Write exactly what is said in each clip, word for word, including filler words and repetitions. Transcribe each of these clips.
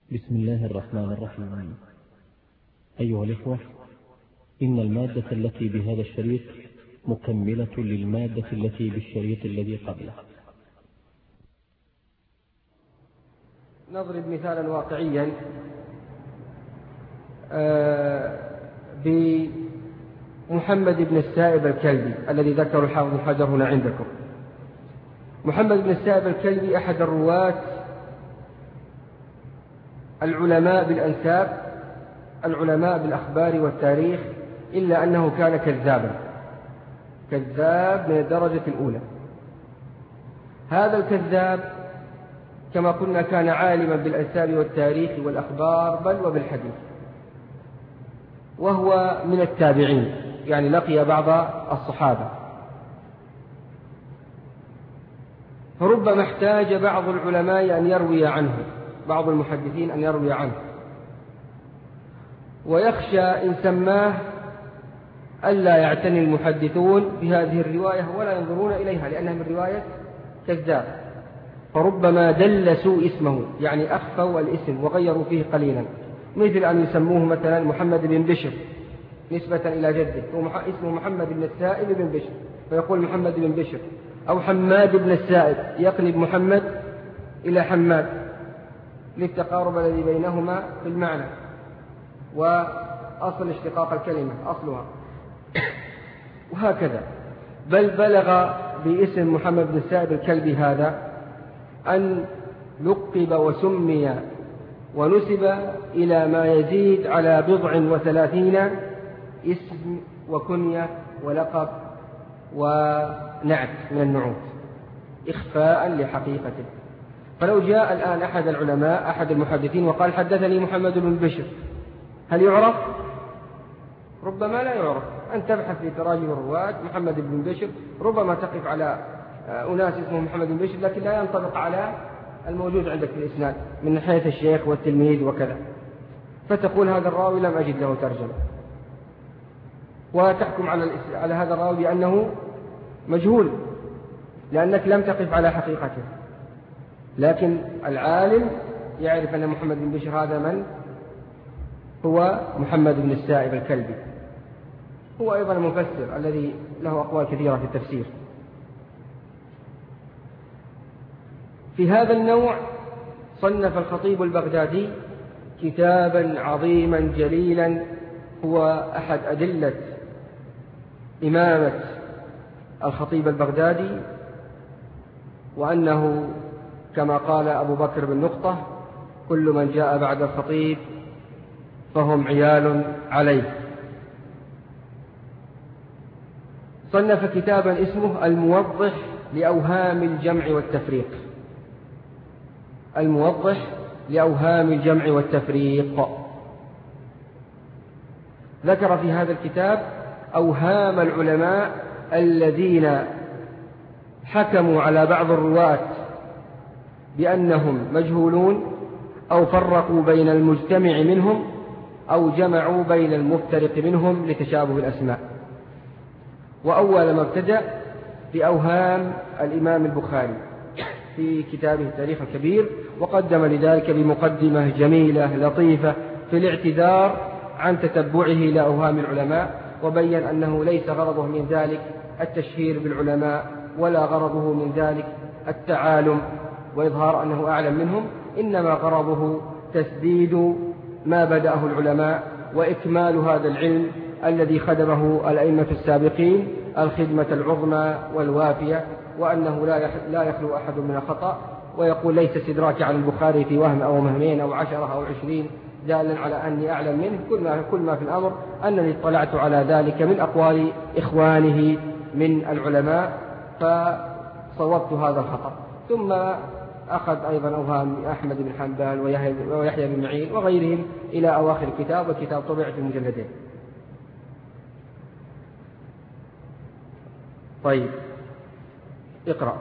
بسم الله الرحمن الرحيم. أيها الإخوة، إن المادة التي بهذا الشريط مكملة للمادة التي بالشريط الذي قبله. نضرب مثالا واقعيا بمحمد بن السائب الكلبي الذي ذكر الحافظ بن حجر هنا عندكم. محمد بن السائب الكلبي أحد الرواة العلماء بالأنساب، العلماء بالأخبار والتاريخ، إلا أنه كان كذابا، كذاب من الدرجة الأولى. هذا الكذاب كما قلنا كان عالما بالأنساب والتاريخ والأخبار بل وبالحديث، وهو من التابعين، يعني لقي بعض الصحابة. فربما احتاج بعض العلماء أن يروي عنه، بعض المحدثين أن يروي عنه، ويخشى إن سماه ألا يعتني المحدثون بهذه الرواية ولا ينظرون إليها لأنها من رواية كذاب، فربما دلسوا اسمه، يعني أخفوا الاسم وغيروا فيه قليلا، مثل أن يسموه مثلا محمد بن بشر نسبة إلى جده، اسمه محمد بن السائب بن بشر فيقول محمد بن بشر، أو حماد بن السائب يقلب محمد إلى حماد للتقارب الذي بينهما في المعنى وأصل اشتقاق الكلمة أصلها، وهكذا. بل بلغ باسم محمد بن السائب الكلبي هذا أن لقب وسمي ونسب إلى ما يزيد على بضع وثلاثين اسم وكنية ولقب ونعت من النعوت إخفاء لحقيقته. فلو جاء الآن أحد العلماء أحد المحدثين وقال حدثني محمد بن بشر، هل يعرف؟ ربما لا يعرف. أن تبحث في تراجم الرواة محمد بن بشر ربما تقف على أناس اسمه محمد بن بشر، لكن لا ينطبق على الموجود عندك في الإسناد من حيث الشيخ والتلميذ وكذا، فتقول هذا الراوي لم أجد له ترجمة، وتحكم على على هذا الراوي بأنه مجهول لأنك لم تقف على حقيقته. لكن العالم يعرف أن محمد بن بشر هذا من هو محمد بن السائب الكلبي، هو أيضا المفسر الذي له أقوال كثيرة في التفسير. في هذا النوع صنف الخطيب البغدادي كتابا عظيما جليلا، هو أحد أدلة إمامة الخطيب البغدادي، وأنه كما قال أبو بكر بن نقطة كل من جاء بعد الخطيب فهم عيال عليه. صنف كتابا اسمه الموضح لأوهام الجمع والتفريق، الموضح لأوهام الجمع والتفريق. ذكر في هذا الكتاب أوهام العلماء الذين حكموا على بعض الرواة بأنهم مجهولون، أو فرقوا بين المجتمع منهم، أو جمعوا بين المفترق منهم لتشابه الأسماء. وأول ما ابتدأ بأوهام الإمام البخاري في كتابه التاريخ الكبير، وقدم لذلك بمقدمة جميلة لطيفة في الاعتذار عن تتبعه لأوهام العلماء، وبين أنه ليس غرضه من ذلك التشهير بالعلماء، ولا غرضه من ذلك التعالم وإظهار أنه أعلم منهم، إنما غرضه تسديد ما بدأه العلماء وإكمال هذا العلم الذي خدمه الأئمة السابقين الخدمة العظمى والوافية، وأنه لا يخلو أحد من الخطأ. ويقول ليس استدراك على البخاري في وهم أو وهمين أو عشرة أو عشرين دالا على أني أعلم منه، كل ما, كل ما في الأمر أنني اطلعت على ذلك من أقوال إخوانه من العلماء فصوبت هذا الخطأ. ثم أخذ أيضا أوهام أحمد بن حنبل ويحيى بن معين وغيرهم إلى أواخر الكتاب، والكتاب طبع في مجلدين. طيب اقرأ.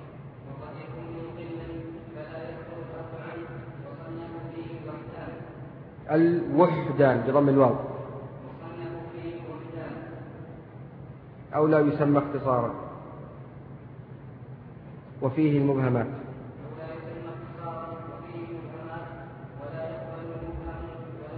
الوحدان بضم الواو، أو لا يسمى اختصارا، وفيه المبهمات، ولا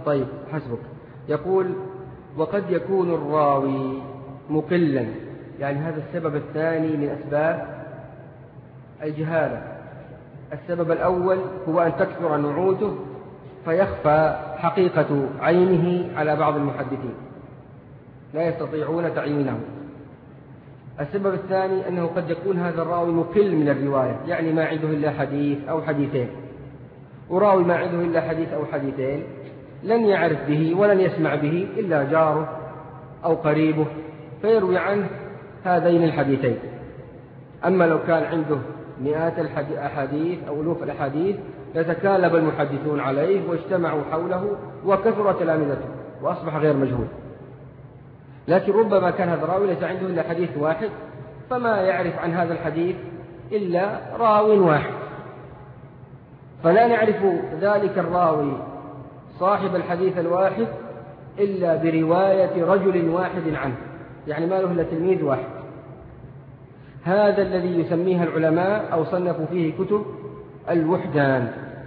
طيب حسبك. يقول وقد يكون الراوي مقلا، يعني هذا السبب الثاني من أسباب الجهالة. السبب الأول هو أن تكثر نعوته فيخفى حقيقة عينه على بعض المحدثين، لا يستطيعون تعيينه. السبب الثاني أنه قد يكون هذا الراوي مقل من الرواية، يعني ما عنده إلا حديث أو حديثين، وراوي ما عنده إلا حديث أو حديثين لن يعرف به ولن يسمع به إلا جاره أو قريبه فيروي عنه هذين الحديثين. أما لو كان عنده مئات الأحاديث أو ألوف الأحاديث لتكالب المحدثون عليه واجتمعوا حوله وكثر تلامذته وأصبح غير مجهول. لكن ربما كان هذا الراوي ليس عنده إلا حديث واحد، فما يعرف عن هذا الحديث إلا راو واحد، فلا نعرف ذلك الراوي صاحب الحديث الواحد إلا برواية رجل واحد عنه، يعني ما له إلا تلميذ واحد. هذا الذي يسميها العلماء أو صنفوا فيه كتب الوحدان.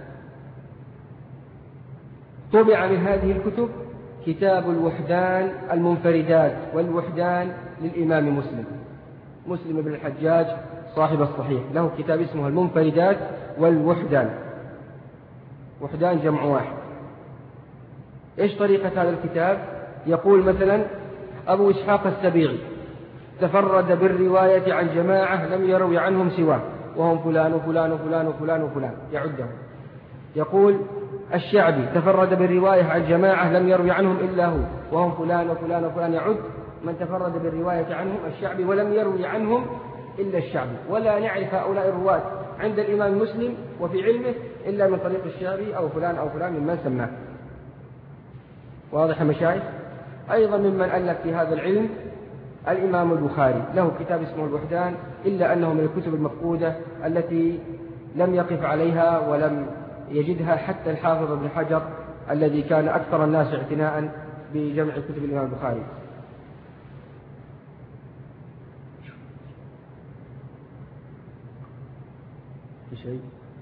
طبع من هذه الكتب كتاب الوحدان المنفردات والوحدان للإمام مسلم مسلم بن الحجاج صاحب الصحيح، له كتاب اسمه المنفردات والوحدان، وحدان جمع واحد. إيش طريقة هذا الكتاب؟ يقول مثلا أبو إسحاق السبيعي تفرد بالرواية عن جماعة لم يروي عنهم سواه، وهم فلان وفلان وفلان وفلان وفلان يعدهم. يقول الشعبي تفرد بالرواية عن جماعة لم يروي عنهم إلا هو، وهم فلان وفلان وفلان، يعد من تفرد بالرواية عنهم الشعبي ولم يروي عنهم إلا الشعبي. ولا نعرف هؤلاء الرواة عند الإمام مسلم وفي علمه إلا من طريق الشعبي أو فلان أو فلان ممن سماه. واضح مشايخ؟ أيضا ممن ألف في هذا العلم الإمام البخاري، له كتاب اسمه الوحدان، إلا أنه من الكتب المفقودة التي لم يقف عليها ولم يجدها حتى الحافظ ابن حجر الذي كان أكثر الناس اعتناء بجمع كتب الإمام البخاري. شيء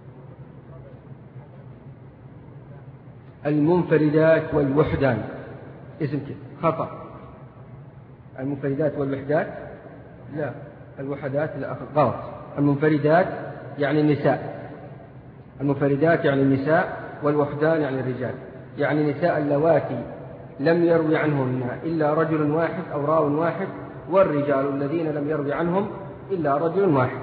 المنفردات والوحدان اسم خطأ. المنفردات والوحدات لا، الوحدات لا غلط. المنفردات يعني النساء، المنفردات يعني النساء، والوحدان يعني الرجال، يعني نساء اللواتي لم يروي عنهن إلا رجل واحد أو راو واحد، والرجال الذين لم يروي عنهم إلا رجل واحد.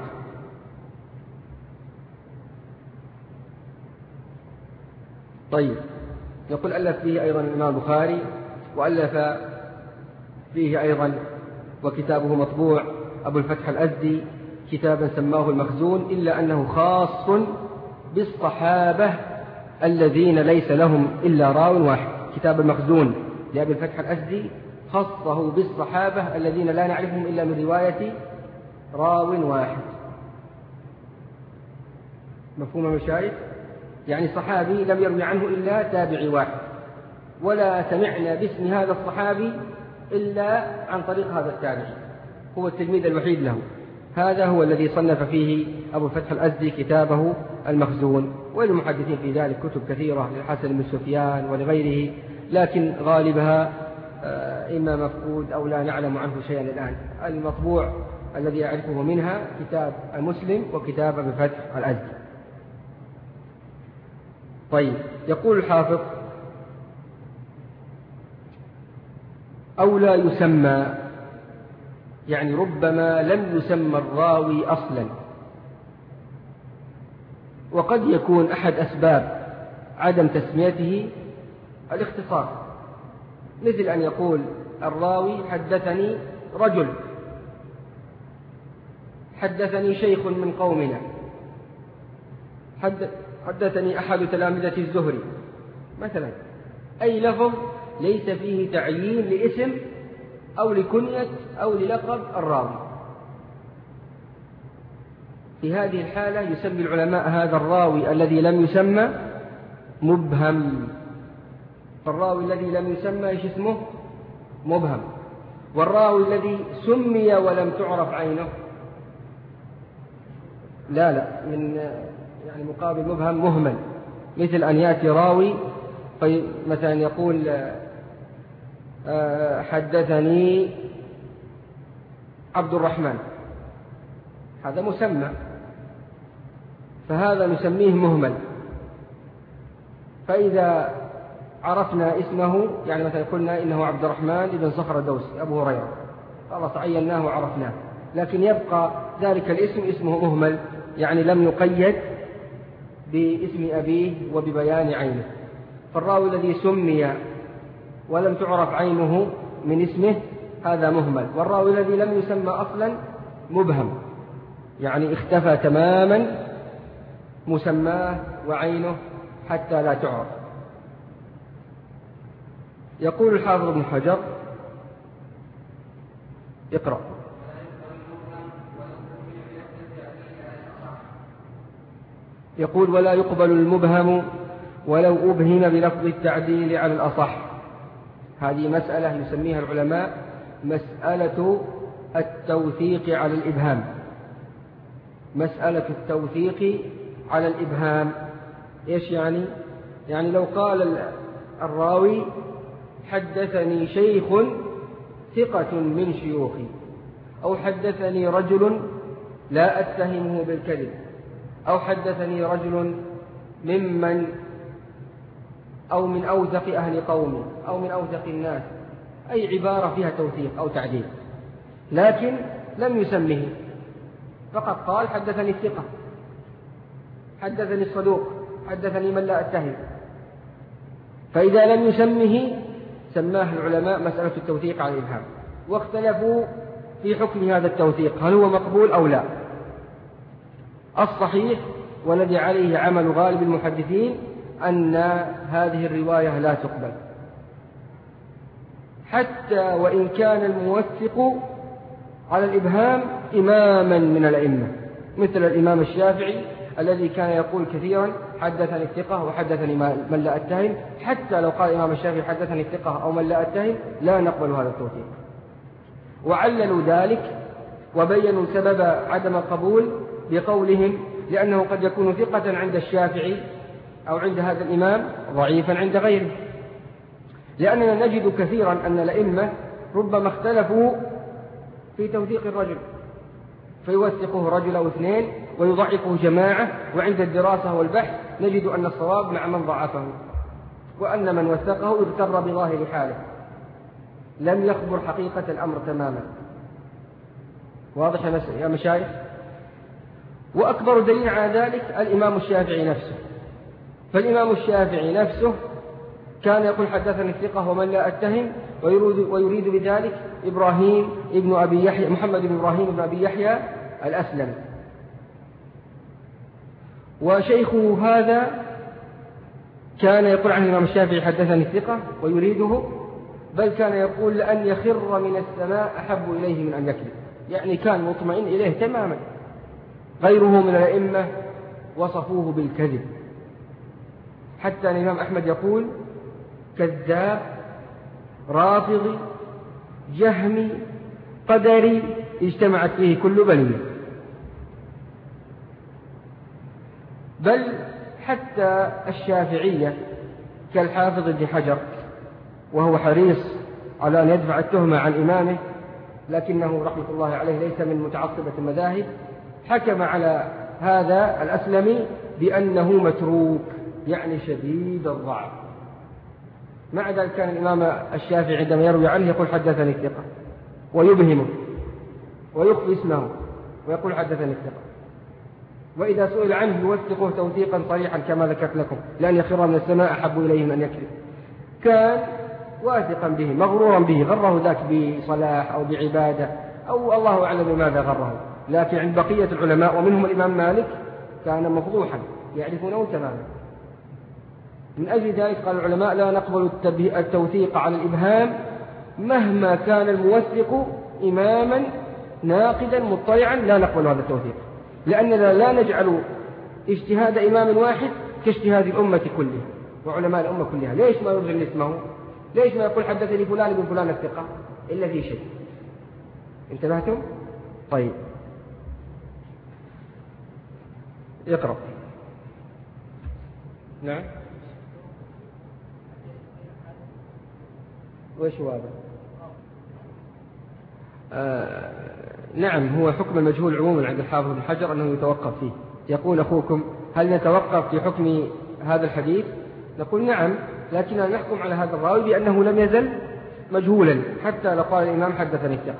طيب، يقول ألف فيه أيضا الإمام البخاري، وألف فيه أيضا وكتابه مطبوع أبو الفتح الأزدي كتابا سماه المخزون، إلا أنه خاص بالصحابة الذين ليس لهم إلا راو واحد. كتاب المخزون لأبي الفتح الأزدي خصه بالصحابة الذين لا نعرفهم إلا من رواية راو واحد. مفهوم مشايخ؟ يعني صحابي لم يروي عنه إلا تابعي واحد، ولا سمعنا باسم هذا الصحابي إلا عن طريق هذا التابعي، هو التلميذ الوحيد له. هذا هو الذي صنف فيه أبو الفتح الأزدي كتابه المخزون، وللمحدثين في ذلك كتب كثيرة للحسن بن سفيان ولغيره، لكن غالبها إما مفقود أو لا نعلم عنه شيئا الآن. المطبوع الذي أعرفه منها كتاب المسلم وكتاب أبو الفتح الأزدي. طيب، يقول الحافظ أو لا يسمى، يعني ربما لم يسمى الراوي أصلا، وقد يكون أحد أسباب عدم تسميته الاختصار، مثل أن يقول الراوي حدثني رجل، حدثني شيخ من قومنا، حدثني أحد تلامذة الزهري مثلا، أي لفظ ليس فيه تعيين لاسم أو لكنية أو للقب الراوي. في هذه الحالة يسمي العلماء هذا الراوي الذي لم يسمى مبهم. فالراوي الذي لم يسمى ايش اسمه؟ مبهم. والراوي الذي سمي ولم تعرف عينه لا لا من يعني مقابل مبهم مهمل، مثل أن يأتي راوي مثلا يقول حدثني عبد الرحمن، هذا مسمى، فهذا نسميه مهمل. فإذا عرفنا اسمه، يعني مثلا قلنا إنه عبد الرحمن بن صخر الدوسي أبو هريرة، خلاص عيناه وعرفناه، لكن يبقى ذلك الاسم اسمه مهمل، يعني لم يقيد باسم أبيه وببيان عينه. فالراوي الذي سمي ولم تعرف عينه من اسمه هذا مهمل، والراوي الذي لم يسمى أصلا مبهم، يعني اختفى تماما مسماه وعينه حتى لا تعرف. يقول الحافظ ابن حجر، اقرأ. يقول ولا يقبل المبهم ولو أبهم بلفظ التعديل على الأصح. هذه مسألة يسميها العلماء مسألة التوثيق على الإبهام. مسألة التوثيق على الإبهام إيش يعني؟ يعني لو قال الراوي حدثني شيخ ثقة من شيوخي، أو حدثني رجل لا أتهمه بالكذب، أو حدثني رجل ممن أو من أوثق أهل قومي أو من أوثق الناس، أي عبارة فيها توثيق أو تعديل، لكن لم يسمه، فقط قال حدثني الثقة، حدثني الصدوق، حدثني من لا أتهم. فإذا لم يسمه سماه العلماء مسألة التوثيق على الإبهام، واختلفوا في حكم هذا التوثيق، هل هو مقبول أو لا. الصحيح والذي عليه عمل غالب المحدثين أن هذه الرواية لا تقبل، حتى وإن كان الموثق على الإبهام إماما من الأئمة، مثل الإمام الشافعي الذي كان يقول كثيرا حدثني الثقة وحدثني من لا أتهم. حتى لو قال الإمام الشافعي حدثني الثقة أو من لا أتهم لا نقبل هذا التوثيق. وعللوا ذلك وبينوا سبب عدم القبول بقولهم لأنه قد يكون ثقة عند الشافعي أو عند هذا الإمام ضعيفا عند غيره، لأننا نجد كثيرا أن الأئمة ربما اختلفوا في توثيق الرجل، فيوثقه رجل أو اثنين ويضعفه جماعة، وعند الدراسة والبحث نجد أن الصواب مع من ضعفه، وأن من وثقه اغتر بظاهر حاله، لم يخبر حقيقة الأمر تماما. واضح يا مشايخ؟ وأكبر دليل على ذلك الإمام الشافعي نفسه. فالإمام الشافعي نفسه كان يقول حدثني الثقة ومن لا أتهم، ويريد, ويريد بذلك إبراهيم ابن أبي يحيى، محمد بن إبراهيم بن أبي يحيى الأسلمي. وشيخه هذا كان يقول عن الإمام الشافعي حدثني الثقة ويريده، بل كان يقول لأن يخر من السماء أحب إليه من أن يكذب، يعني كان مطمئن إليه تماما. غيره من الأئمة وصفوه بالكذب، حتى الإمام أحمد يقول كذاب رافضي جهمي قدري اجتمعت فيه كل بلية. بل حتى الشافعية كالحافظ ابن حجر، وهو حريص على أن يدفع التهمة عن إمامه، لكنه رحمة الله عليه ليس من متعصبة المذاهب، حكم على هذا الأسلمي بأنه متروك، يعني شديد الضعف. مع ذلك كان الإمام الشافعي عندما يروي عنه يقول حدثني الثقة، ويبهمه ويخفي اسمه ويقول حدثني الثقة، وإذا سئل عنه يوثقه توثيقا صريحا كما ذكرت لكم، لأن يخر من السماء أحب إليه من أن يكذب. كان واثقا به مغرورا به، غره ذاك بصلاح أو بعبادة أو الله أعلم بماذا غره، لكن عند بقية العلماء ومنهم الإمام مالك كان مفضوحا يعرفونه تماما. من أجل ذلك قال العلماء لا نقبل التوثيق على الإبهام مهما كان الموثق إماما ناقدا مطلعا، لا نقبل هذا التوثيق، لأننا لا نجعل اجتهاد إمام واحد كاجتهاد الأمة كلها وعلماء الأمة كلها. ليش ما يبهر اسمه؟ ليش ما يقول حدثني فلان بن فلان الثقة إلا في شيء؟ انتبهتم؟ طيب اقرأ. نعم. وإيش هو هذا؟ آه نعم، هو حكم المجهول عموما عند الحافظ ابن حجر أنه يتوقف فيه. يقول أخوكم هل نتوقف في حكم هذا الحديث؟ نقول نعم، لكننا نحكم على هذا الراوي بأنه لم يزل مجهولا حتى لو قال الإمام حدثني الثقة.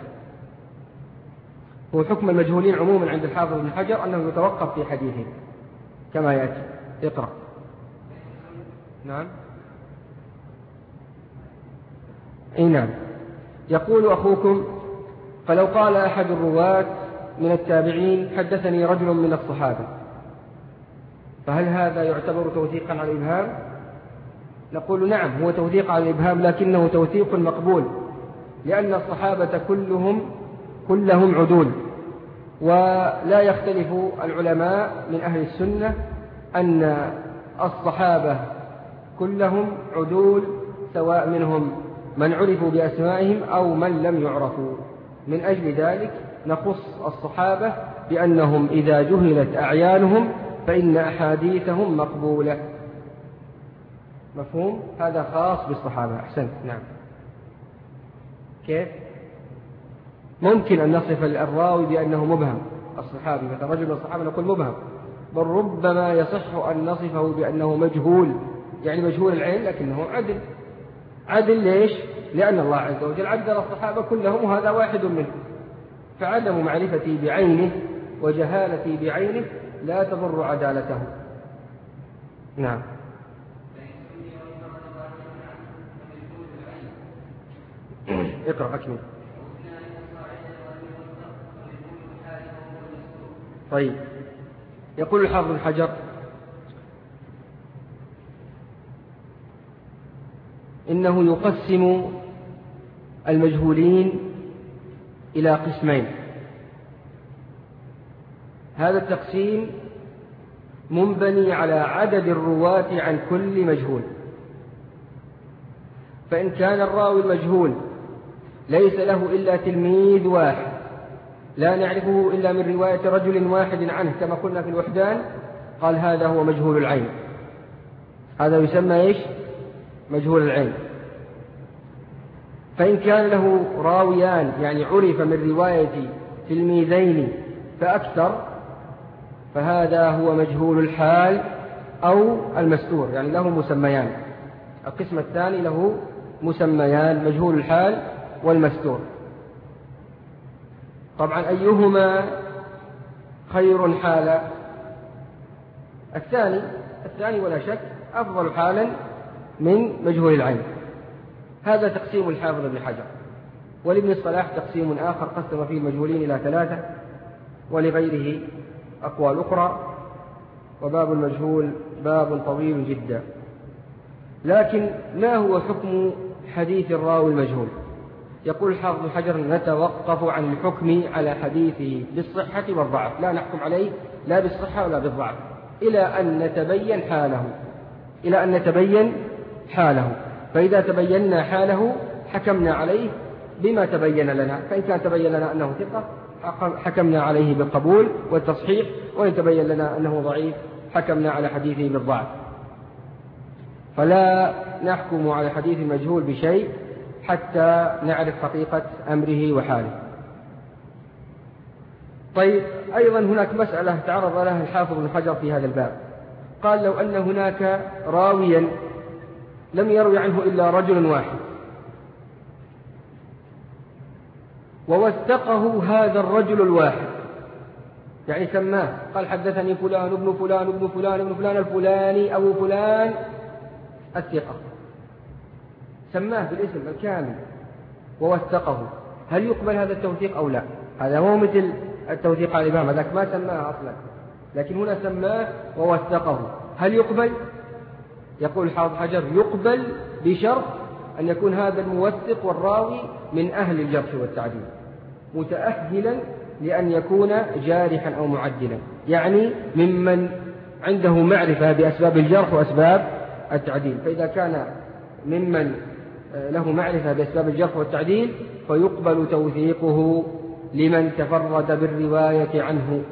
هو حكم المجهولين عموما عند الحافظ ابن حجر أنه يتوقف في حديثه كما يأتي. اقرأ. نعم. اي نعم. يقول أخوكم فلو قال أحد الرواة من التابعين حدثني رجل من الصحابة، فهل هذا يعتبر توثيقا على الإبهام؟ نقول نعم، هو توثيق على الإبهام، لكنه توثيق مقبول، لأن الصحابة كلهم كلهم عدول، ولا يختلف العلماء من أهل السنة أن الصحابة كلهم عدول، سواء منهم من عرفوا بأسمائهم أو من لم يعرفوا. من أجل ذلك نخص الصحابة بأنهم إذا جهلت أعيانهم فإن أحاديثهم مقبولة. مفهوم؟ هذا خاص بالصحابة. أحسنت. نعم. كيف؟ ممكن أن نصف الراوي بأنه مبهم، الصحابي مثلا رجل من الصحابة نقول مبهم، بل ربما يصح أن نصفه بأنه مجهول، يعني مجهول العين لكنه عدل. عدل ليش؟ لأن الله عز وجل عدل الصحابة كلهم وهذا واحد منهم، فعدم معرفتي بعينه وجهالتي بعينه لا تضر عدالته. نعم. اقرأ أكمل. طيب، يقول الحافظ ابن حجر إنه يقسم المجهولين إلى قسمين. هذا التقسيم منبني على عدد الرواة عن كل مجهول. فإن كان الراوي المجهول ليس له إلا تلميذ واحد لا نعرفه إلا من رواية رجل واحد عنه كما قلنا في الوحدان، قال هذا هو مجهول العين. هذا يسمى إيش؟ مجهول العين. فإن كان له راويان يعني عرف من رواية تلميذين فأكثر، فهذا هو مجهول الحال أو المستور، يعني له مسميان. القسم الثاني له مسميان، مجهول الحال والمستور. طبعا أيهما خير حالا؟ الثاني الثاني ولا شك أفضل حالا من مجهول العين. هذا تقسيم الحافظ ابن حجر. ولابن الصلاح تقسيم آخر قسم فيه المجهولين إلى ثلاثة، ولغيره أقوال أخرى، وباب المجهول باب طويل جدا. لكن ما هو حكم حديث الراوي المجهول؟ يقول الحافظ ابن حجر نتوقف عن الحكم على حديثه بالصحة والضعف، لا نحكم عليه لا بالصحة ولا بالضعف إلى أن نتبين حاله إلى أن نتبين حاله فإذا تبينا حاله حكمنا عليه بما تبين لنا، فإن كان تبين لنا أنه ثقة حكمنا عليه بالقبول والتصحيح، وإن تبين لنا أنه ضعيف حكمنا على حديثه بالضعف. فلا نحكم على حديث المجهول بشيء حتى نعرف حقيقة أمره وحاله. طيب، أيضا هناك مسألة تعرض لها الحافظ ابن حجر في هذا الباب. قال لو أن هناك راويا لم يروي عنه إلا رجل واحد ووثقه هذا الرجل الواحد، يعني سماه قال حدثني فلان ابن فلان ابن فلان ابن فلان الفلاني أو فلان الثقة، سماه بالاسم الكامل ووثقه، هل يقبل هذا التوثيق أو لا؟ هذا هو مثل التوثيق على الإمام، هذاك ما سماه أصلا، لكن هنا سماه ووثقه، هل يقبل؟ يقول الحافظ حجر يقبل بشرط أن يكون هذا الموثق والراوي من أهل الجرح والتعديل متأهلا لأن يكون جارحا أو معدلا، يعني ممن عنده معرفة بأسباب الجرح وأسباب التعديل. فإذا كان ممن له معرفة بأسباب الجرح والتعديل فيقبل توثيقه لمن تفرد بالرواية عنه.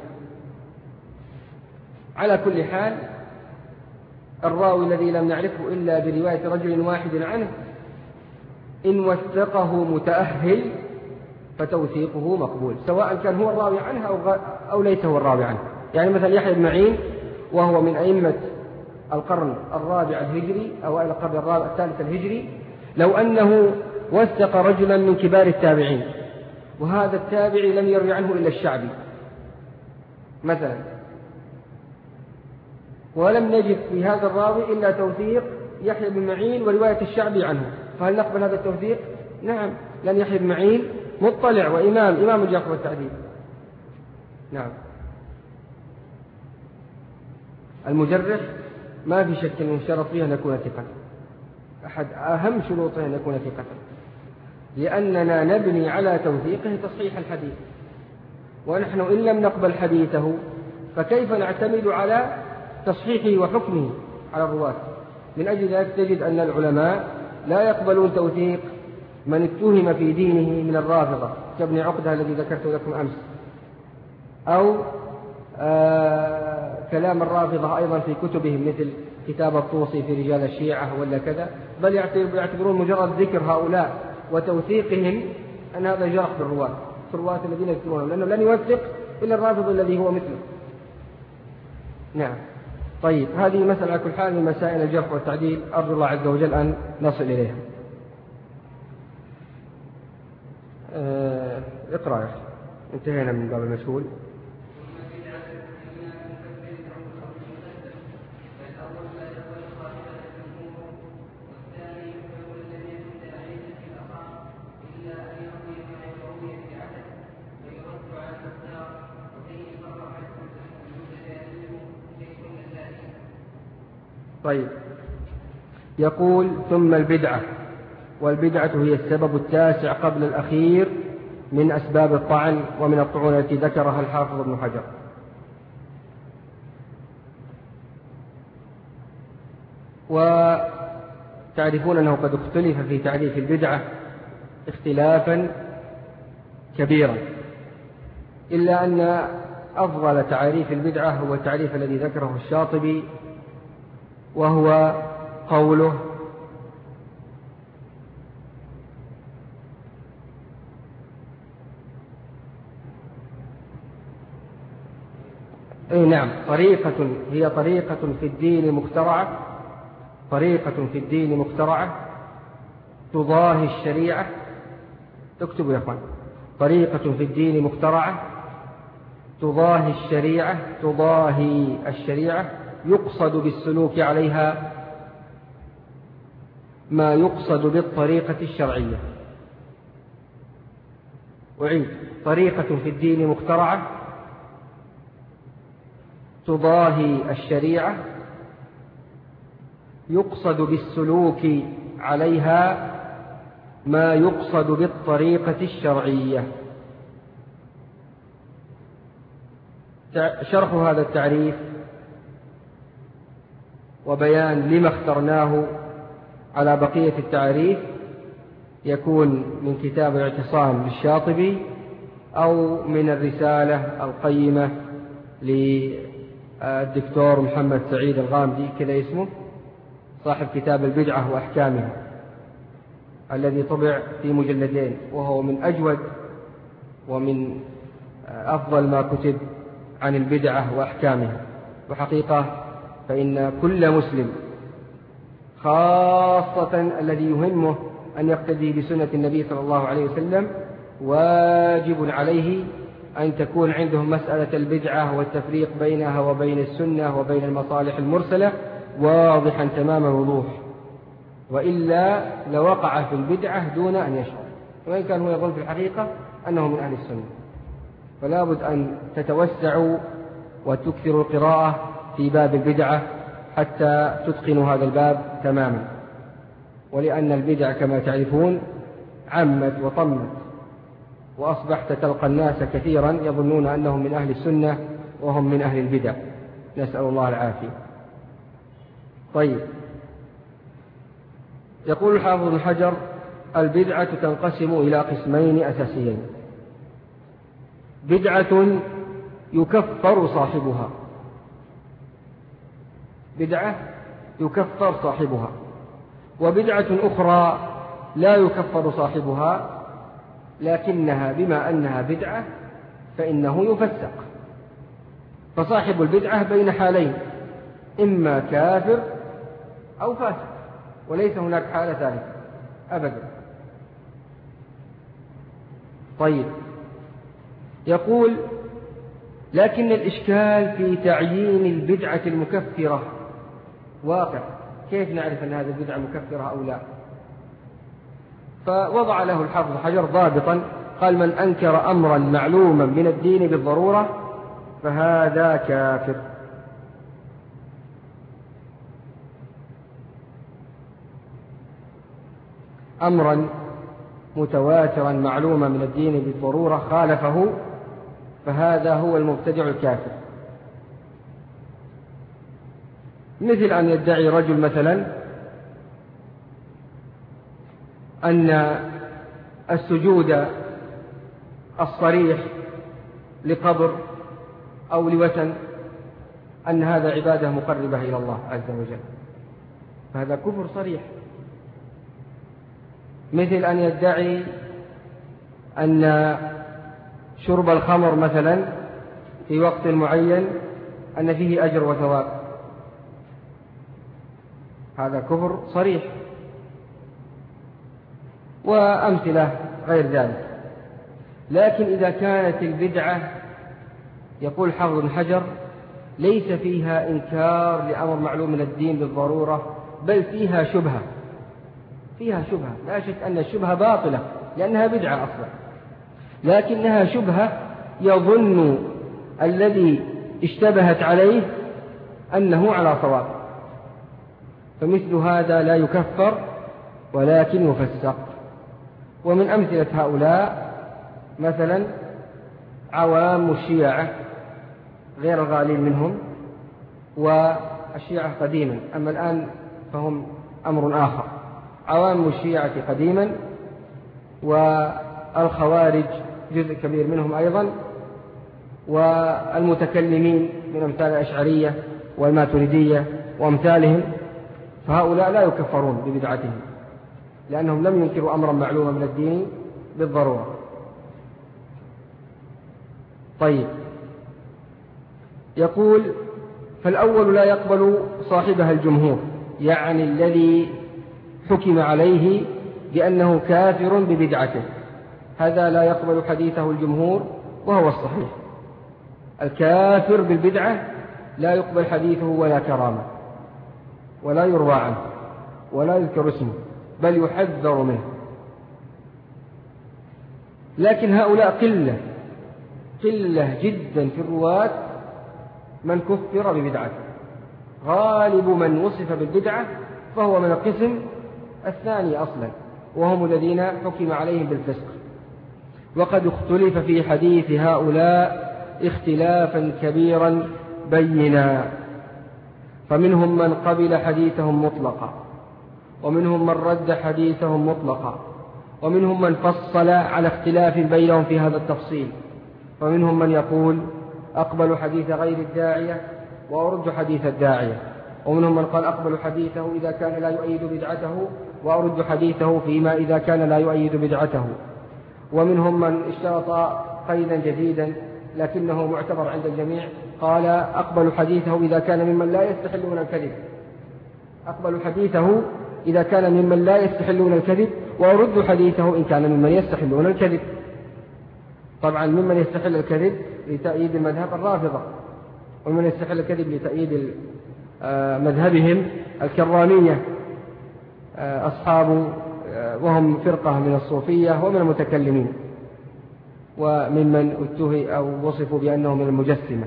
على كل حال الراوي الذي لم نعرفه إلا برواية رجل واحد عنه إن وثقه متأهل فتوثيقه مقبول، سواء كان هو الراوي عنها أو, أو ليس هو الراوي عنها. يعني مثلا يحيى بن معين وهو من أئمة القرن الرابع الهجري أو القرن الرابع الثالث الهجري، لو أنه وثق رجلا من كبار التابعين وهذا التابعي لم يروي عنه إلا الشعبي مثلا، ولم نجد في هذا الراوي إلا توثيق يحيى بن معين ورواية الشعبي عنه، فهل نقبل هذا التوثيق؟ نعم، لأن يحيى بن معين مطلع وإمام إمام الجرح والتعديل. نعم. المجرح ما في شك من شرط فيه أن يكون ثقة، أحد أهم شروطه أن يكون ثقة، لأننا نبني على توثيقه تصحيح الحديث، ونحن إن لم نقبل حديثه فكيف نعتمد على تصحيحه وحكمه على الرواة؟ من أجل ذلك تجد أن العلماء لا يقبلون توثيق من اتهم في دينه من الرافضة كابن عقدة الذي ذكرت لكم أمس، أو آه كلام الرافضة أيضا في كتبهم مثل كتاب الطوسي في رجال الشيعة ولا كذا، بل يعتبرون مجرد ذكر هؤلاء وتوثيقهم أن هذا جرح بالرواة في الرواة الذين يذكرونهم، لأنه لن يوثق إلا الرافض الذي هو مثله. نعم. طيب، هذه مسألة على كل حال من مسائل الجرح والتعديل، أرجو الله عز وجل أن نصل إليها. أه اقرأ يا أخي، انتهينا من باب المشهول. طيب، يقول ثم البدعة، والبدعة هي السبب التاسع قبل الأخير من أسباب الطعن ومن الطعون التي ذكرها الحافظ ابن حجر. وتعرفون أنه قد اختلف في تعريف البدعة اختلافا كبيرا، إلا أن أفضل تعريف البدعة هو التعريف الذي ذكره الشاطبي، وهو قوله أي نعم طريقة هي طريقة في الدين مخترعة طريقة في الدين مخترعة تضاهي الشريعة. تكتبوا يا أخوان، طريقة في الدين مخترعة تضاهي الشريعة تضاهي الشريعة يقصد بالسلوك عليها ما يقصد بالطريقة الشرعية. أعيد، طريقة في الدين مخترعة تضاهي الشريعة يقصد بالسلوك عليها ما يقصد بالطريقة الشرعية. شرح هذا التعريف وبيان لما اخترناه على بقية التعريف يكون من كتاب الاعتصام للشاطبي أو من الرسالة القيمة للدكتور محمد سعيد الغامدي كذا اسمه، صاحب كتاب البدعة وأحكامها الذي طبع في مجلدين، وهو من أجود ومن أفضل ما كتب عن البدعة وأحكامها. وحقيقة فإن كل مسلم خاصة الذي يهمه أن يقتدي بسنة النبي صلى الله عليه وسلم واجب عليه أن تكون عندهم مسألة البدعة والتفريق بينها وبين السنة وبين المصالح المرسلة واضحا تمام الوضوح، وإلا لوقع في البدعة دون أن يشعر، وإن كان هو يظن في الحقيقة أنه من أهل السنة. فلا بد أن تتوسعوا وتكثروا القراءة في باب البدعة حتى تتقنوا هذا الباب تماما، ولأن البدع كما تعرفون عمت وطمت، وأصبحت تلقى الناس كثيرا يظنون أنهم من أهل السنة وهم من أهل البدع، نسأل الله العافية. طيب، يقول الحافظ ابن حجر: البدعة تنقسم إلى قسمين أساسيين: بدعة يكفر صاحبها بدعة يكفر صاحبها وبدعة أخرى لا يكفر صاحبها، لكنها بما أنها بدعة فإنه يفسق. فصاحب البدعة بين حالين، إما كافر أو فاسق، وليس هناك حالة ثالثة أبدا. طيب، يقول: لكن الإشكال في تعيين البدعة المكفرة واقع، كيف نعرف أن هذه البدعة مكفرة أو لا؟ فوضع له الحافظ حجر ضابطا، قال: من أنكر أمرا معلوما من الدين بالضرورة فهذا كافر. أمرا متواترا معلوما من الدين بالضرورة خالفه فهذا هو المبتدع الكافر. مثل أن يدعي رجل مثلا أن السجود الصريح لقبر أو لوثن أن هذا عبادة مقربة إلى الله عز وجل، فهذا كفر صريح. مثل أن يدعي أن شرب الخمر مثلا في وقت معين أن فيه أجر وثواب، هذا كفر صريح، وأمثلة غير ذلك. لكن إذا كانت البدعة، يقول حافظ بن حجر، ليس فيها إنكار لأمر معلوم من الدين بالضرورة، بل فيها شبهة، فيها شبهة، لا شك أن الشبهة باطلة لأنها بدعة أصلا، لكنها شبهة يظن الذي اشتبهت عليه أنه على صواب، فمثل هذا لا يكفر ولكن يفسق. ومن أمثلة هؤلاء مثلا عوام الشيعة غير الغالين منهم، والشيعة قديما، أما الآن فهم أمر آخر. عوام الشيعة قديما والخوارج جزء كبير منهم أيضا، والمتكلمين من أمثال الأشعرية والماتريدية وأمثالهم، فهؤلاء لا يكفرون ببدعتهم لأنهم لم ينكروا أمرا معلوما من الدين بالضرورة. طيب، يقول: فالأول لا يقبل صاحبها الجمهور، يعني الذي حكم عليه بأنه كافر ببدعته، هذا لا يقبل حديثه الجمهور، وهو الصحيح. الكافر بالبدعة لا يقبل حديثه ولا كرامة، ولا يروى عنه، ولا يذكر اسمه، بل يحذر منه. لكن هؤلاء قلة قلة جدا في الرواة من كفر ببدعته، غالب من وصف بالبدعة فهو من القسم الثاني أصلا، وهم الذين حكم عليهم بالفسق. وقد اختلف في حديث هؤلاء اختلافا كبيرا بينا، فمنهم من قبل حديثهم مطلقا، ومنهم من رد حديثهم مطلقا، ومنهم من فصل على اختلاف بينهم في هذا التفصيل، ومنهم من يقول: أقبل حديث غير الداعية وأرد حديث الداعية، ومنهم من قال: أقبل حديثه إذا كان لا يؤيد بدعته وأرد حديثه فيما إذا كان لا يؤيد بدعته، ومنهم من اشترط قيدا جديدا لكنه معتبر عند الجميع، قال: أقبل حديثه إذا كان ممن لا يستحلون الكذب أقبل حديثه إذا كان ممن لا يستحلون الكذب وأرد حديثه إن كان ممن يستحلون الكذب. طبعا ممن يستحل الكذب لتأييد المذهب الرافضة، ومن يستحل الكذب لتأييد مذهبهم الكرامية أصحاب، وهم فرقة من الصوفية ومن المتكلمين، وممن اتهموا أو وصفوا بأنهم من المجسمة.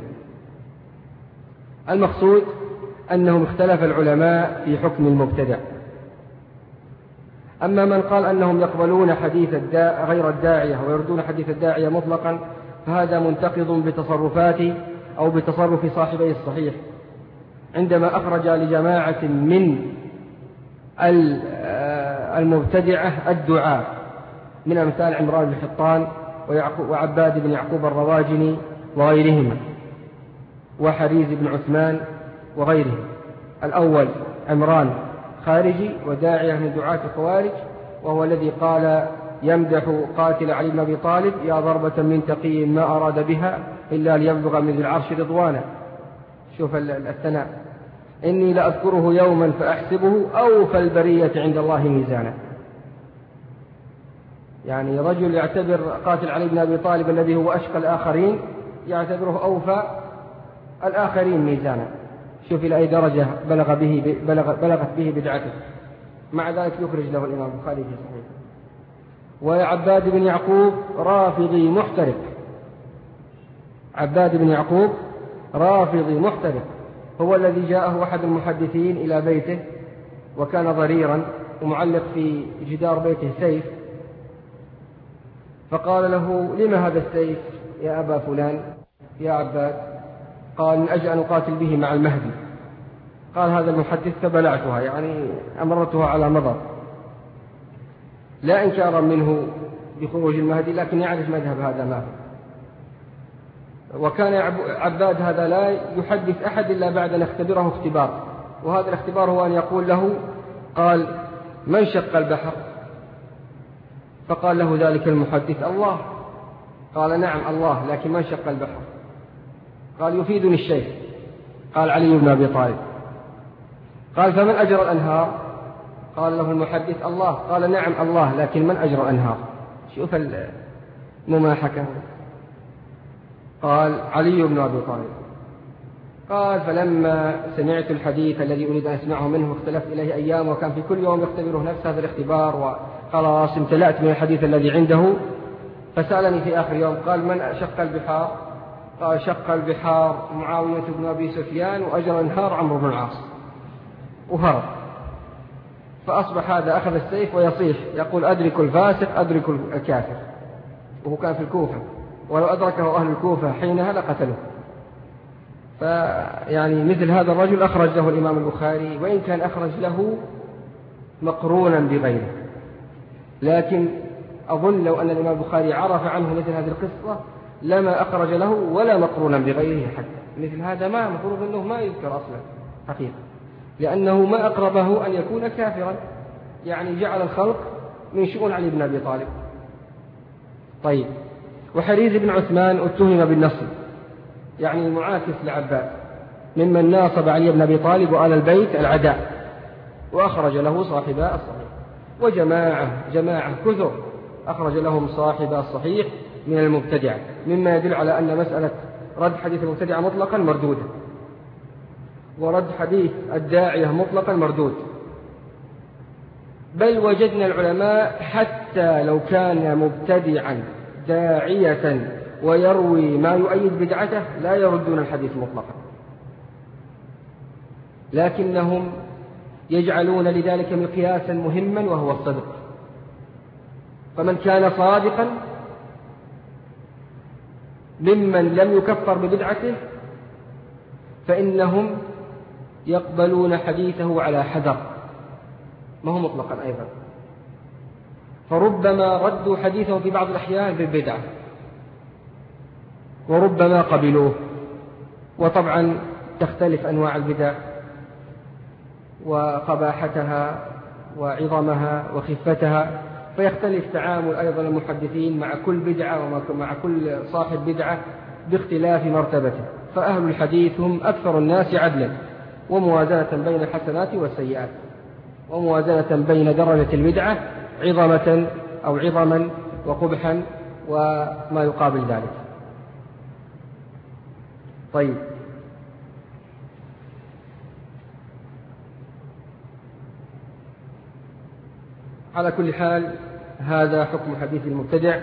المقصود أنهم اختلف العلماء في حكم المبتدع. أما من قال أنهم يقبلون حديث الدا... غير الداعية ويردون حديث الداعية مطلقا، فهذا منتقض بتصرفات أو بتصرف صاحبي الصحيح عندما أخرج لجماعة من المبتدعة الدعاء من أمثال عمران بن حطان وعباد بن يعقوب الرواجني وغيرهما، وحريز بن عثمان وغيرهم. الأول عمران خارجي وداعية من دعاة الخوارج، وهو الذي قال يمدح قاتل علي بن أبي طالب: يا ضربة من تقي ما أراد بها إلا ليبلغ من ذي العرش رضوانا. شوف الثناء: إني لأذكره يوما فأحسبه أوفى البرية عند الله ميزانا. يعني رجل يعتبر قاتل علي بن أبي طالب الذي هو أشقى الآخرين يعتبره أوفى الآخرين ميزانا. شوف إلى أي درجة بلغ به بلغ بلغت به بدعته، مع ذلك يخرج له الإمام البخاري في صحيحه. وعباد بن يعقوب رافضي محترق. عباد بن يعقوب رافضي محترق هو الذي جاءه أحد المحدثين إلى بيته، وكان ضريرا ومعلق في جدار بيته سيف، فقال له: لما هذا السيف يا أبا فلان يا عباد؟ قال: من أجل أن أقاتل به مع المهدي. قال هذا المحدث: فبلعتها، يعني أمرتها على مضض، لا إنكارا منه بخروج المهدي، لكن يعرف مذهب هذا ما. وكان عباد هذا لا يحدث أحد إلا بعد أن اختبره اختبار، وهذا الاختبار هو أن يقول له: قال من شق البحر؟ فقال له ذلك المحدث: الله. قال: نعم الله، لكن من شق البحر؟ قال: يفيدني الشيخ. قال: علي بن أبي طالب. قال: فمن أجرى الأنهار؟ قال له المحدث: الله. قال: نعم الله، لكن من أجرى الأنهار؟ شوف المماحكة. قال: علي بن أبي طالب. قال: فلما سمعت الحديث الذي أريد أن أسمعه منه اختلفت إليه أيام، وكان في كل يوم يختبره نفس هذا الاختبار، وخلاص امتلأت من الحديث الذي عنده. فسألني في آخر يوم قال: من شق البحار؟ قال: شق البحار معاوية بن أبي سفيان، وأجرى النهار عمرو بن العاص. وهرب. فأصبح هذا أخذ السيف ويصيح يقول: أدرك الفاسق أدرك الكافر، وهو كان في الكوفة، ولو أدركه أهل الكوفة حينها لقتله. فيعني مثل هذا الرجل أخرج له الإمام البخاري، وإن كان أخرج له مقرونا بغيره، لكن أظن لو أن الإمام البخاري عرف عنه مثل هذه القصة لما أخرج له ولا مقرونا بغيره حتى. مثل هذا ما مفروض أنه ما يذكر أصلا حقيقة، لأنه ما أقربه أن يكون كافرا، يعني جعل الخلق من شؤون علي بن أبي طالب. طيب، وحريز بن عثمان اتهم بالنصب، يعني المعاكس لعباد، ممن ناصب علي بن أبي طالب وآل البيت العداء، وأخرج له صاحبا الصحيح. وجماعة جماعة كثر أخرج لهم صاحبا الصحيح من المبتدعة، مما يدل على أن مسألة رد حديث المبتدعة مطلقا مردودة، ورد حديث الداعية مطلقا مردود. بل وجدنا العلماء حتى لو كان مبتدعا داعية ويروي ما يؤيد بدعته لا يردون الحديث مطلقا، لكنهم يجعلون لذلك مقياسا مهما وهو الصدق. فمن كان صادقا ممن لم يكفر ببدعته فإنهم يقبلون حديثه على حذر، ما هو مطلقا أيضا. فربما ردوا حديثه في بعض الأحيان بالبدعة، وربما قبلوه. وطبعا تختلف أنواع البدع وقباحتها وعظمها وخفتها، فيختلف تعامل أيضا المحدثين مع كل بدعة ومع كل صاحب بدعة باختلاف مرتبته. فأهل الحديث هم أكثر الناس عدلا، وموازنة بين الحسنات والسيئات، وموازنة بين درجة البدعة عظمة أو عظما وقبحا وما يقابل ذلك. طيب، على كل حال هذا حكم حديث المبتدع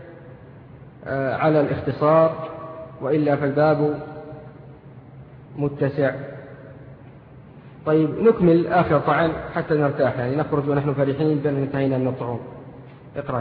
على الاختصار، وإلا فالباب متسع. طيب، نكمل آخر طعن حتى نرتاح، يعني نخرج ونحن فرحين بأن انتهينا من الطعون. اقرأ.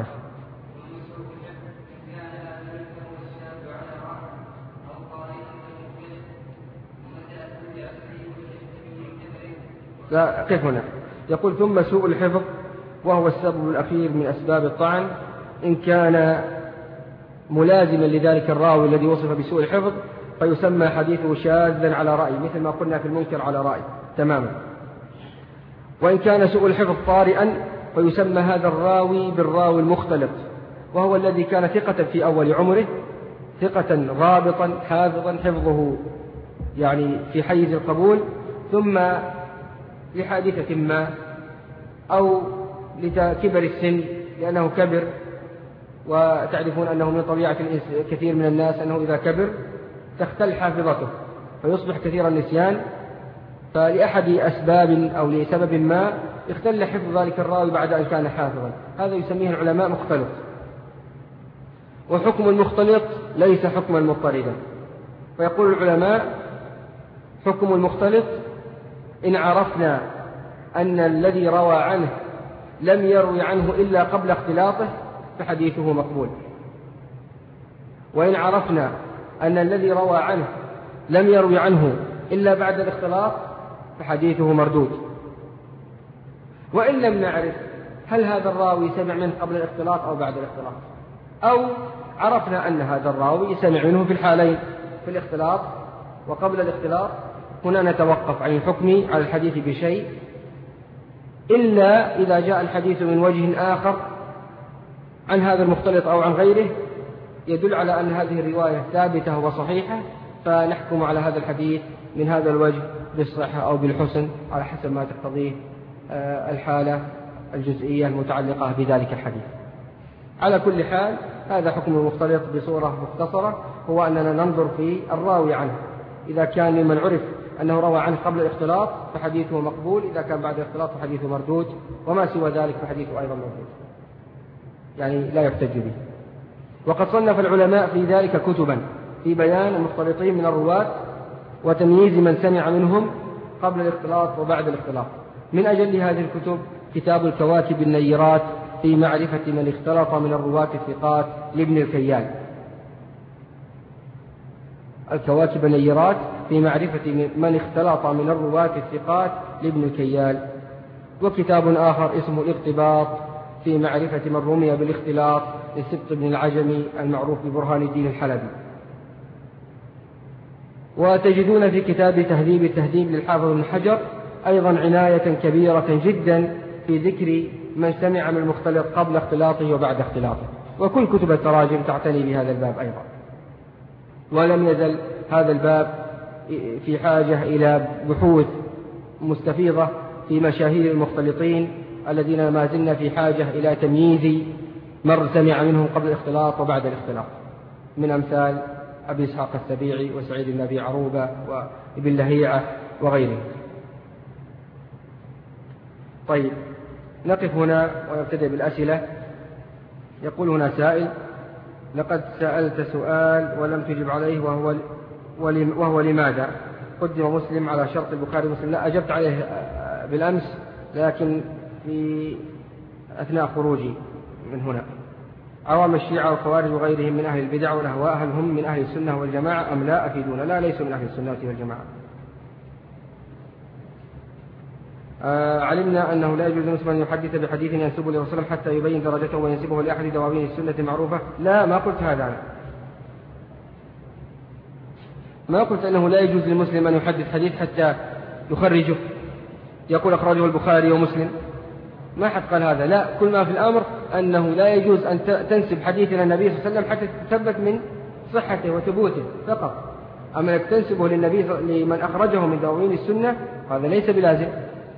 لا، قف هنا. يقول: ثم سوء الحفظ، وهو السبب الأخير من أسباب الطعن، إن كان ملازما لذلك الراوي الذي وصف بسوء الحفظ فيسمى حديثه شاذا على رأي، مثل ما قلنا في المنكر على رأي تماما. وإن كان سوء الحفظ طارئا فيسمى هذا الراوي بالراوي المختلط، وهو الذي كان ثقة في أول عمره، ثقة رابطا حافظا حفظه يعني في حيز القبول، ثم لحادثة ما أو لكبر السن لأنه كبر، وتعرفون أنه من طبيعة كثير من الناس أنه إذا كبر تختل حافظته فيصبح كثير النسيان، فلأحد أسباب أو لسبب ما اختل حفظ ذلك الراوي بعد أن كان حافظا، هذا يسميه العلماء مختلط. وحكم المختلط ليس حكما مضطردا، فيقول العلماء حكم المختلط إن عرفنا أن الذي روى عنه لم يروي عنه إلا قبل اختلاطه فحديثه مقبول، وإن عرفنا أن الذي روى عنه لم يروي عنه إلا بعد الاختلاط فحديثه مردود. وإن لم نعرف هل هذا الراوي سمع منه قبل الاختلاط أو بعد الاختلاط، أو عرفنا أن هذا الراوي سمع منه في الحالين، في الاختلاط وقبل الاختلاط، هنا نتوقف عن الحكم على الحديث بشيء إلا إذا جاء الحديث من وجه آخر عن هذا المختلط أو عن غيره يدل على أن هذه الرواية ثابتة وصحيحة، فنحكم على هذا الحديث من هذا الوجه بالصحة أو بالحسن على حسب ما تقتضيه الحالة الجزئية المتعلقة بذلك الحديث. على كل حال هذا حكم المختلط بصورة مختصرة، هو أننا ننظر في الراوي عنه، إذا كان ممن عرف أنه روى عنه قبل الاختلاط فحديثه مقبول، إذا كان بعد الاختلاط فحديثه مردود، وما سوى ذلك فحديثه أيضا مردود، يعني لا يحتج به. وقد صنف العلماء في ذلك كتبا في بيان المختلطين من الرواة وتمييز من سمع منهم قبل الاختلاط وبعد الاختلاط. من أجل هذه الكتب كتاب الكواكب النيرات في معرفة من اختلط من الرواة الثقات لابن الكيال، الكواكب النيرات في معرفة من اختلط من الرواة الثقات لابن الكيال. وكتاب آخر اسمه الاغتباط في معرفة من رمي بالاختلاط لسبط بن العجمي المعروف ببرهان الدين الحلبي. وتجدون في كتاب تهذيب التهذيب للحافظ بن حجر أيضا عناية كبيرة جدا في ذكر من سمع من المختلط قبل اختلاطه وبعد اختلاطه، وكل كتب التراجم تعتني بهذا الباب أيضا. ولم يزل هذا الباب في حاجة إلى بحوث مستفيضة في مشاهير المختلطين الذين ما زلنا في حاجة إلى تمييز من سمع منهم قبل الاختلاط وبعد الاختلاط، من أمثال أبي إسحاق السبيعي وسعيد بن أبي عروبة وابن لهيعة وغيره. طيب نقف هنا ونبتدئ بالأسئلة. يقول هنا سائل: لقد سألت سؤال ولم تجب عليه وهو, وهو لماذا قدم مسلم على شرط البخاري ومسلم؟ لا، أجبت عليه بالأمس لكن في أثناء خروجي من هنا. عوام الشيعة والخوارج وغيرهم من أهل البدع والأهواء هل هم من أهل السنة والجماعة أم لا؟ أفيدونا. لا، ليسوا من أهل السنة والجماعة. آه علمنا أنه لا يجوز لمسلم أن يحدث بحديث ينسبه لرسول الله حتى يبين درجته وينسبه لأحد دواوين السنة المعروفة. لا، ما قلت هذا أنا. ما قلت أنه لا يجوز للمسلم أن يحدث حديث حتى يخرجه، يقول أخرجه البخاري ومسلم. ما حد قال هذا. لا، كل ما في الأمر أنه لا يجوز أن تنسب حديث إلى النبي صلى الله عليه وسلم حتى تثبت من صحته وثبوته فقط. أما أنك تنسبه للنبي لمن أخرجه من دواوين السنة هذا ليس بلازم.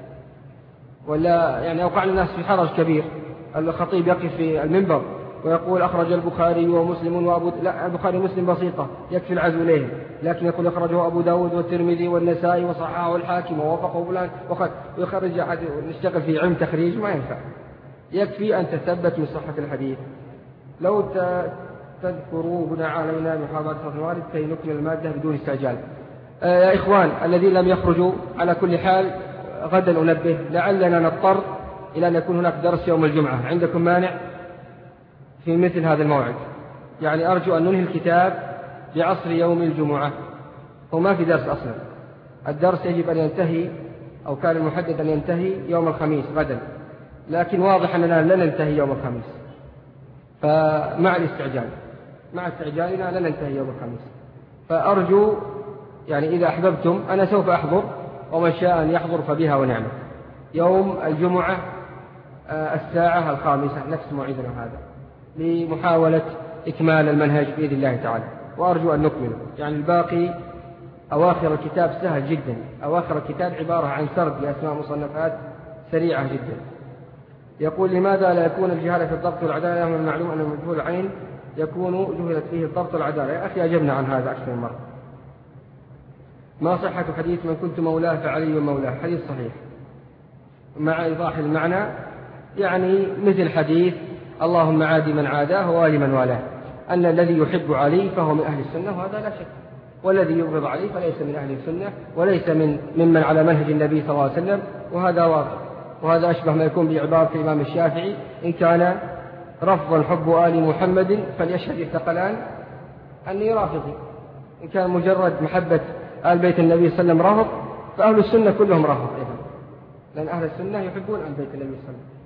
ولا يعني أوقع الناس في حرج كبير، الخطيب يقف في المنبر ويقول أخرج البخاري ومسلم وأبو لا البخاري ومسلم بسيطة يكفي العزو إليه، لكن يقول أخرجه أبو داود والترمذي والنسائي وصححه الحاكم ووافقه فلان ويخرج أحد نشتغل في علم تخريج، ما ينفع. يكفي أن تثبت من صحة الحديث. لو تذكروا هنا علينا محاضرة الوالد كي نكمل المادة بدون استعجال. آه يا إخوان الذين لم يخرجوا، على كل حال غدا أنبه لعلنا نضطر إلى أن يكون هناك درس يوم الجمعة. عندكم مانع في مثل هذا الموعد؟ يعني أرجو أن ننهي الكتاب بعصر يوم الجمعة، وما في درس أصلا. الدرس يجب أن ينتهي أو كان المحدد أن ينتهي يوم الخميس غدا، لكن واضح أننا لن ننتهي يوم الخميس، فمع الاستعجال مع استعجالنا لن ننتهي يوم الخميس. فأرجو يعني إذا أحببتم أنا سوف أحضر، ومن شاء أن يحضر فبها ونعمة. يوم الجمعة الساعة الخامسة نفس موعدنا هذا لمحاولة إكمال المنهج بإذن الله تعالى، وأرجو أن نكمله. يعني الباقي أواخر الكتاب سهل جدا، أواخر الكتاب عبارة عن سرد لأسماء مصنفات سريعة جدا. يقول: لماذا لا يكون الجهالة في الضبط والعدالة؟ من المعلوم أن مجهول العين يكون جهلت فيه الضبط والعدالة. يا أخي أجبنا عن هذا أكثر من مرة. ما صحة حديث من كنت مولاه فعلي مولاه؟ حديث صحيح مع إيضاح المعنى، يعني مثل حديث اللهم عادي من عاداه ووالي من والاه، أن الذي يحب علي فهو من أهل السنة وهذا لا شك، والذي يبغض علي فليس من أهل السنة وليس من ممن على منهج النبي صلى الله عليه وسلم، وهذا واضح. وهذا أشبه ما يكون بعبارة الإمام الشافعي: إن كان رفضا حب آل محمد فليشهد الثقلان أني رافضي. إن كان مجرد محبة آل بيت النبي صلى الله عليه وسلم رفض، فأهل السنة كلهم رفض أيضا، لأن أهل السنة يحبون آل بيت النبي صلى الله عليه وسلم.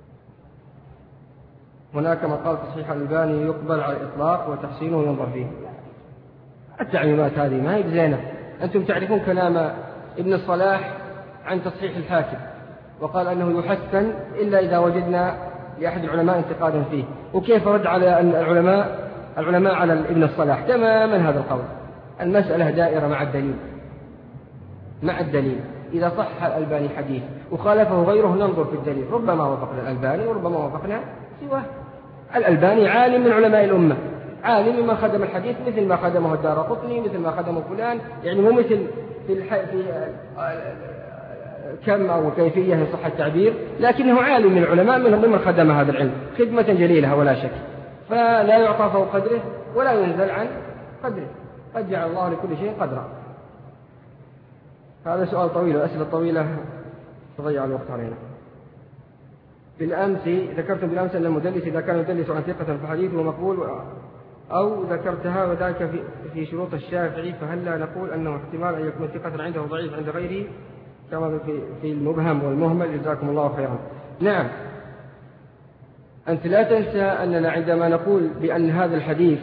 هناك مقال تصحيح الألباني يقبل على الإطلاق وتحسينه ينظر فيه. التعميمات هذه ما هي بزينة. أنتم تعرفون كلام ابن الصلاح عن تصحيح الحاكم، وقال أنه يحسن إلا إذا وجدنا لأحد العلماء انتقادا فيه، وكيف رد على العلماء العلماء على ابن الصلاح تماما هذا القول. المسألة دائرة مع الدليل مع الدليل إذا صح الألباني حديث وخالفه غيره ننظر في الدليل، ربما وافقنا الألباني وربما وافقنا سواه. الألباني عالم من علماء الأمة، عالم ممن خدم الحديث مثل ما خدمه الدارقطني، مثل ما خدمه فلان، يعني مو مثل في, الح... في كم أو كيفية إن صح التعبير، لكنه عالم من العلماء منهم ممن خدم هذا العلم خدمة جليلة ولا شك، فلا يعطى فوق قدره ولا ينزل عن قدره، قد جعل الله لكل شيء قدرا. هذا سؤال طويل وأسئلة طويلة تضيع الوقت علينا. بالأمس ذكرتم بالأمس أن المدلس إذا كان يدلس عن ثقة فحديثه مقبول، أو ذكرتها وذاك في, في شروط الشافعي، فهل لا نقول أنه احتمال أن يكون ثقة عنده ضعيف عند غيره كما في, في المبهم والمهمل؟ جزاكم الله خيرا. نعم، أنت لا تنسى أننا عندما نقول بأن هذا الحديث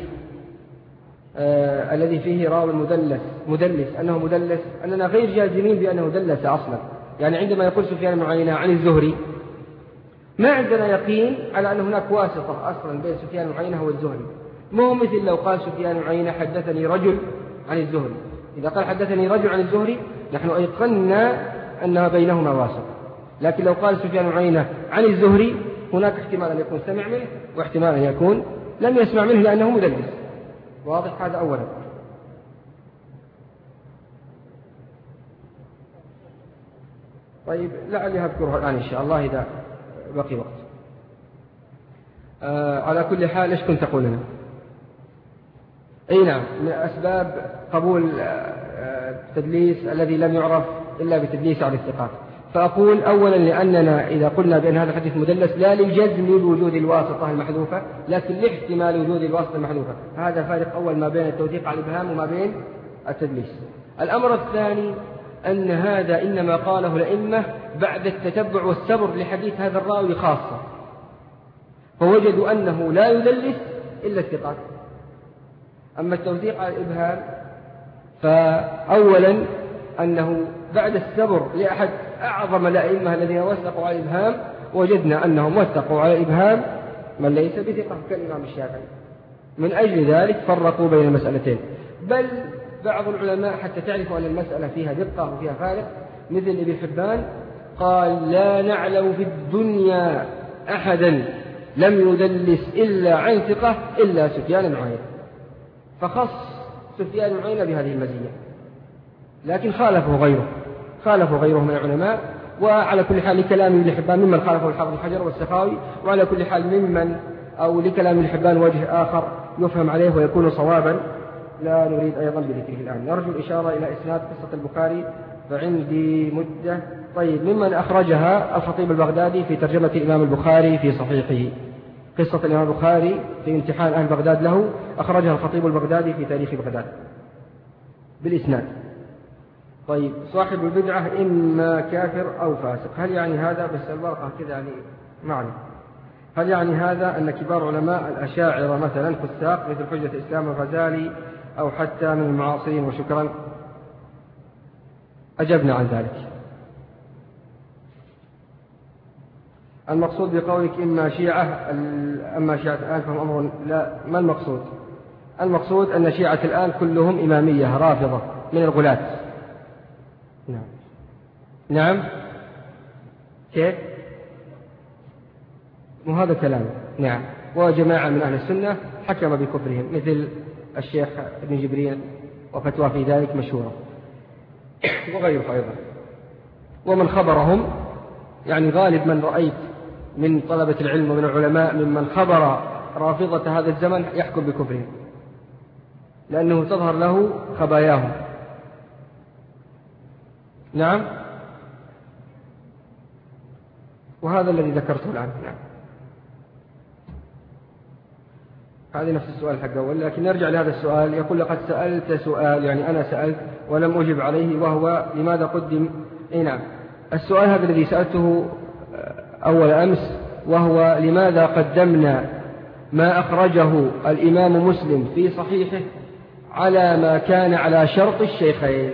آه الذي فيه راوي مدلس مدلس أنه مدلس، أننا غير جازمين بأنه دلس أصلا. يعني عندما يقول سفيان بن عيينة عن الزهري ما عندنا يقين على أن هناك واسطة أصلا بين سفيان بن عيينة والزهري، مو مثل لو قال سفيان بن عيينة حدثني رجل عن الزهري. إذا قال حدثني رجل عن الزهري نحن أيقنا أن بينهما واسطة، لكن لو قال سفيان بن عيينة عن الزهري هناك احتمال أن يكون سمع منه واحتمال أن يكون لم يسمع منه لأنه مدلس. واضح هذا أولا. طيب لعلي أذكره الآن إن شاء الله إذا بقي وقت. آه على كل حال إيش كنت تقول لنا؟ أي نعم، من أسباب قبول التدليس الذي لم يعرف إلا بتدليس على الثقات. فأقول أولا لأننا إذا قلنا بأن هذا الحديث مدلس لا للجزم لوجود الواسطة المحذوفة، لكن لاحتمال وجود الواسطة المحذوفة. هذا فارق أول ما بين التوثيق على الإبهام وما بين التدليس. الأمر الثاني أن هذا إنما قاله الأئمة بعد التتبع والسبر لحديث هذا الراوي خاصة، فوجدوا أنه لا يدلس إلا الثقات. أما التوثيق على الإبهام فأولا أنه بعد السبر لأحد أعظم الأئمة الذين وثقوا على الإبهام وجدنا أنهم وثقوا على الإبهام من ليس بثقة كالإمام الشافعي. من أجل ذلك فرقوا بين المسألتين، بل بعض العلماء حتى تعرفوا أن المسألة فيها دقة وفيها فارق مثل ابن حبان قال لا نعلم في الدنيا أحدا لم يدلس إلا عن ثقة إلا سفيان بن عيينة، فخص سفيان بن عيينة بهذه المزية، لكن خالفه غيره خالفه غيره من العلماء. وعلى كل حال لكلام ابن حبان ممن خالفه الحافظ بن حجر والسخاوي، وعلى كل حال ممن أو لكلام ابن حبان وجه آخر يفهم عليه ويكون صوابا لا نريد أيضا بذكره الآن. نرجو الإشارة إلى إسناد قصة البخاري فعندي مدة. طيب، ممن أخرجها الخطيب البغدادي في ترجمة الإمام البخاري في صحيحه. قصة الإمام البخاري في امتحان أهل بغداد له أخرجها الخطيب البغدادي في تاريخ بغداد بالإسناد. طيب، صاحب البدعة إما كافر أو فاسق، هل يعني هذا بس الورقة كذا يعني معنى هل يعني هذا أن كبار علماء الأشاعرة مثلا فساق مثل حجة الإسلام الغزالي أو حتى من المعاصرين؟ وشكرا. أجبنا عن ذلك. المقصود بقولك إما شيعة أما شيعة الآن فهم أمر لا، ما المقصود؟ المقصود أن شيعة الآن كلهم إمامية رافضة من الغلاة. نعم نعم كيف؟ وهذا كلام. نعم. وجماعة من أهل السنة حكم بكفرهم مثل الشيخ ابن جبريل وفتوى في ذلك مشهورة وغيره أيضا. ومن خبرهم يعني غالب من رأيت من طلبة العلم ومن العلماء ممن خبر رافضة هذا الزمن يحكم بكفرهم لأنه تظهر له خباياهم. نعم. وهذا الذي ذكرته الآن. نعم. هذا نفس السؤال حق أول، لكن نرجع لهذا السؤال. يقول لقد سألت سؤال، يعني أنا سألت ولم أجب عليه، وهو لماذا قدم. إيه نعم. السؤال هذا الذي سألته أول أمس، وهو لماذا قدمنا ما أخرجه الإمام مسلم في صحيحه على ما كان على شرط الشيخين.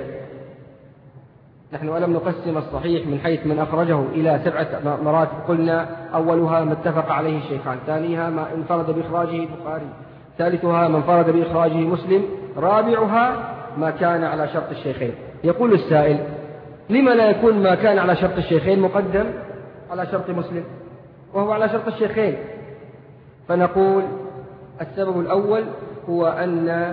نحن ولم نقسم الصحيح من حيث من أخرجه إلى سبعة مراتب. قلنا أولها ما اتفق عليه الشيخان، ثانيها ما انفرد بإخراجه البخاري، ثالثها ما انفرد بإخراجه مسلم، رابعها ما كان على شرط الشيخين. يقول السائل لما لا يكون ما كان على شرط الشيخين مقدم على شرط مسلم وهو على شرط الشيخين؟ فنقول السبب الأول هو أن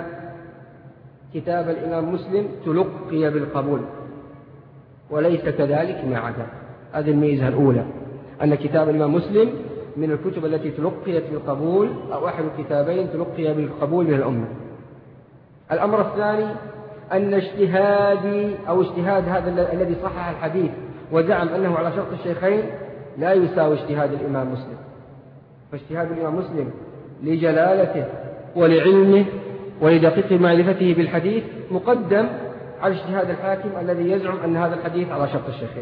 كتاب الإمام مسلم تلقي بالقبول وليس كذلك ما عدا. هذه الميزة الأولى، أن كتاب الإمام مسلم من الكتب التي تلقيت بالقبول، أو أحد الكتابين تلقي بالقبول من الأمة. الأمر الثاني أن اجتهادي أو اجتهاد هذا الذي صحح الحديث وزعم أنه على شرط الشيخين لا يساوي اجتهاد الإمام مسلم. فاجتهاد الإمام مسلم لجلالته ولعلمه ولدقيق معرفته بالحديث مقدم على اجتهاد الحاكم الذي يزعم أن هذا الحديث على شرط الشيخين.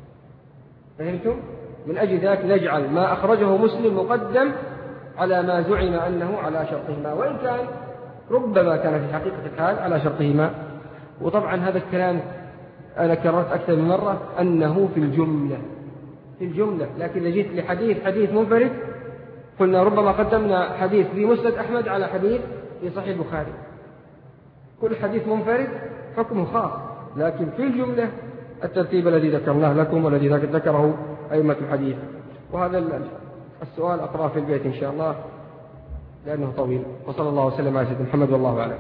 فهمتم؟ من أجل ذلك نجعل ما أخرجه مسلم مقدم على ما زعم أنه على شرطهما، وإن كان ربما كان في حقيقة الحال على شرطهما. وطبعا هذا الكلام أنا كررت أكثر من مرة أنه في الجملة في الجملة لكن لجيت لحديث حديث منفرد قلنا ربما قدمنا حديث في مسند أحمد على حديث في صحيح البخاري. كل حديث منفرد حكمه خاص، لكن في الجملة الترتيب الذي ذكرناه لكم والذي ذكره أئمة الحديث. وهذا السؤال أقرأه في البيت إن شاء الله لأنه طويل. وصلى الله وسلم على سيدنا محمد والله أعلم.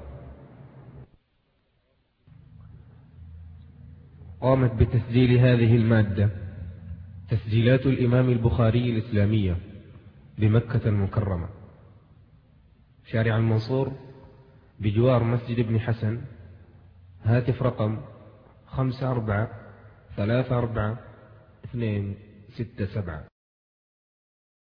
قامت بتسجيل هذه المادة تسجيلات الإمام البخاري الإسلامية بمكة المكرمة، شارع المنصور بجوار مسجد ابن حسن. هاتف رقم خمسة أربعة ثلاثة أربعة اثنين ستة سبعة.